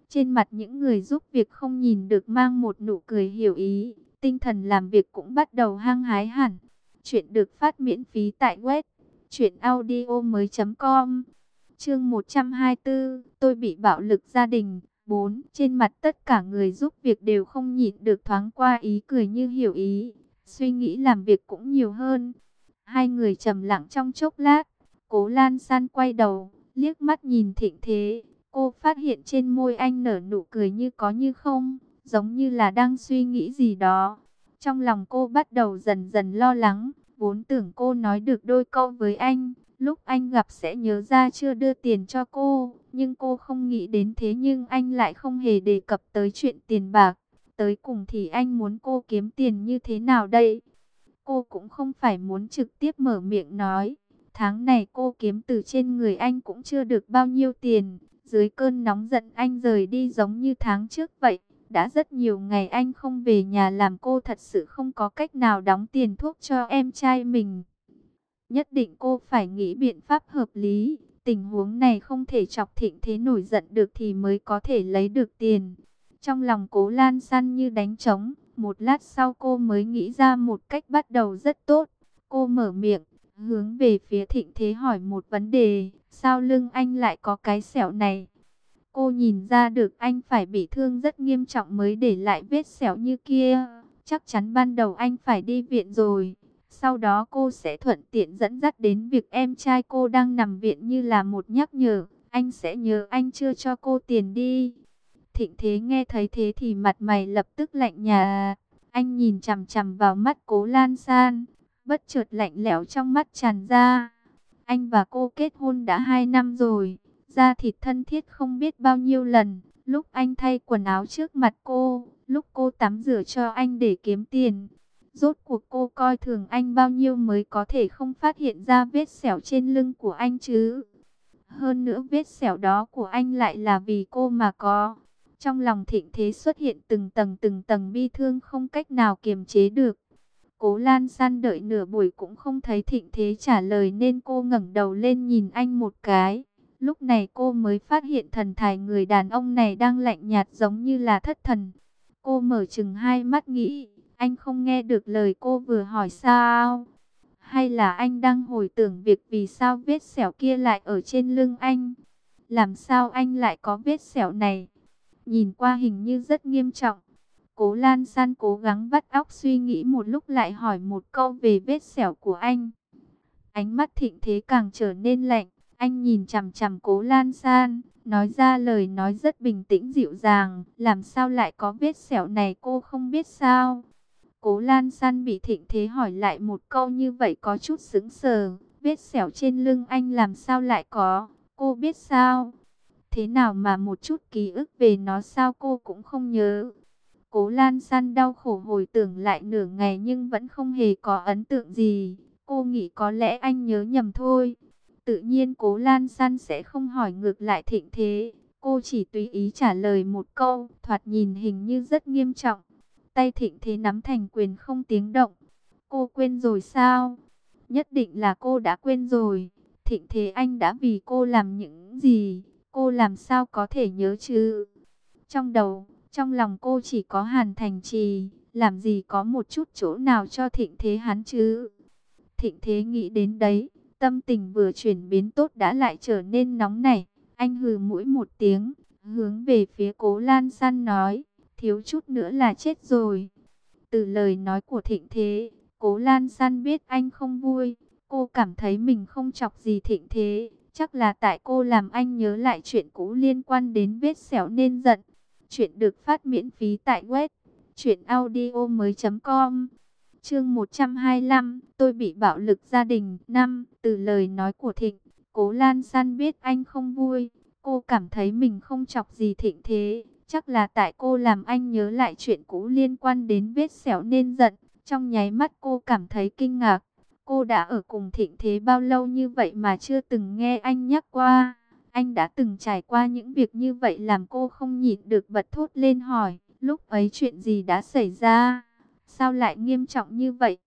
Trên mặt những người giúp việc không nhìn được mang một nụ cười hiểu ý, tinh thần làm việc cũng bắt đầu hăng hái hẳn. Chuyện được phát miễn phí tại web truyện audio mới chấm com. Chương một trăm hai mươi tư, tôi bị bạo lực gia đình. bốn. Trên mặt tất cả người giúp việc đều không nhịn được thoáng qua ý cười như hiểu ý, suy nghĩ làm việc cũng nhiều hơn. Hai người trầm lặng trong chốc lát, Cố Lan San quay đầu, liếc mắt nhìn Thịnh Thế. Cô phát hiện trên môi anh nở nụ cười như có như không, giống như là đang suy nghĩ gì đó. Trong lòng cô bắt đầu dần dần lo lắng, vốn tưởng cô nói được đôi câu với anh, lúc anh gặp sẽ nhớ ra chưa đưa tiền cho cô, nhưng cô không nghĩ đến thế nhưng anh lại không hề đề cập tới chuyện tiền bạc. Tới cùng thì anh muốn cô kiếm tiền như thế nào đây? Cô cũng không phải muốn trực tiếp mở miệng nói. Tháng này cô kiếm từ trên người anh cũng chưa được bao nhiêu tiền. Dưới cơn nóng giận anh rời đi giống như tháng trước vậy. Đã rất nhiều ngày anh không về nhà làm cô thật sự không có cách nào đóng tiền thuốc cho em trai mình. Nhất định cô phải nghĩ biện pháp hợp lý. Tình huống này không thể chọc Thịnh Thế nổi giận được thì mới có thể lấy được tiền. Trong lòng Cố Lan San như đánh trống. Một lát sau cô mới nghĩ ra một cách bắt đầu rất tốt. Cô mở miệng, hướng về phía Thịnh Thế hỏi một vấn đề. Sao lưng anh lại có cái sẹo này? Cô nhìn ra được anh phải bị thương rất nghiêm trọng mới để lại vết sẹo như kia. Chắc chắn ban đầu anh phải đi viện rồi. Sau đó cô sẽ thuận tiện dẫn dắt đến việc em trai cô đang nằm viện như là một nhắc nhở. Anh sẽ nhớ anh chưa cho cô tiền đi. Thịnh Thế nghe thấy thế thì mặt mày lập tức lạnh nhạt. Anh nhìn chằm chằm vào mắt Cố Lan San, bất chợt lạnh lẽo trong mắt tràn ra. Anh và cô kết hôn đã hai năm rồi, da thịt thân thiết không biết bao nhiêu lần. Lúc anh thay quần áo trước mặt cô, lúc cô tắm rửa cho anh để kiếm tiền. Rốt cuộc cô coi thường anh bao nhiêu mới có thể không phát hiện ra vết sẹo trên lưng của anh chứ. Hơn nữa vết sẹo đó của anh lại là vì cô mà có. Trong lòng Thịnh Thế xuất hiện từng tầng từng tầng bi thương không cách nào kiềm chế được. Cố Lan San đợi nửa buổi cũng không thấy Thịnh Thế trả lời nên cô ngẩng đầu lên nhìn anh một cái. Lúc này cô mới phát hiện thần thái người đàn ông này đang lạnh nhạt giống như là thất thần. Cô mở chừng hai mắt nghĩ, anh không nghe được lời cô vừa hỏi sao? Hay là anh đang hồi tưởng việc vì sao vết sẹo kia lại ở trên lưng anh? Làm sao anh lại có vết sẹo này? Nhìn qua hình như rất nghiêm trọng. Cố Lan San cố gắng vắt óc suy nghĩ một lúc lại hỏi một câu về vết sẹo của anh. Ánh mắt Thịnh Thế càng trở nên lạnh. Anh nhìn chằm chằm Cố Lan San, nói ra lời nói rất bình tĩnh dịu dàng. Làm sao lại có vết sẹo này cô không biết sao? Cố Lan San bị Thịnh Thế hỏi lại một câu như vậy có chút sững sờ. Vết sẹo trên lưng anh làm sao lại có? Cô biết sao? Thế nào mà một chút ký ức về nó sao cô cũng không nhớ. Cố Lan San đau khổ hồi tưởng lại nửa ngày nhưng vẫn không hề có ấn tượng gì. Cô nghĩ có lẽ anh nhớ nhầm thôi. Tự nhiên Cố Lan San sẽ không hỏi ngược lại Thịnh Thế. Cô chỉ tùy ý trả lời một câu, thoạt nhìn hình như rất nghiêm trọng. Tay Thịnh Thế nắm thành quyền không tiếng động. Cô quên rồi sao? Nhất định là cô đã quên rồi. Thịnh Thế anh đã vì cô làm những gì? Cô làm sao có thể nhớ chứ? Trong đầu, trong lòng cô chỉ có Hàn Thành Trì, làm gì có một chút chỗ nào cho Thịnh Thế hắn chứ? Thịnh Thế nghĩ đến đấy, tâm tình vừa chuyển biến tốt đã lại trở nên nóng nảy. Anh hừ mũi một tiếng, hướng về phía Cố Lan San nói, thiếu chút nữa là chết rồi. Từ lời nói của Thịnh Thế, Cố Lan San biết anh không vui. Cô cảm thấy mình không chọc gì Thịnh Thế. Chắc là tại cô làm anh nhớ lại chuyện cũ liên quan đến vết sẹo nên giận. Chuyện được phát miễn phí tại web truyện audio mới chấm com. Chương một trăm hai mươi lăm, tôi bị bạo lực gia đình. Năm, từ lời nói của Thịnh, Cố Lan San biết anh không vui. Cô cảm thấy mình không chọc gì Thịnh Thế. Chắc là tại cô làm anh nhớ lại chuyện cũ liên quan đến vết sẹo nên giận. Trong nháy mắt cô cảm thấy kinh ngạc. Cô đã ở cùng Thịnh Thế bao lâu như vậy mà chưa từng nghe anh nhắc qua. Anh đã từng trải qua những việc như vậy làm cô không nhịn được bật thốt lên hỏi. Lúc ấy chuyện gì đã xảy ra? Sao lại nghiêm trọng như vậy?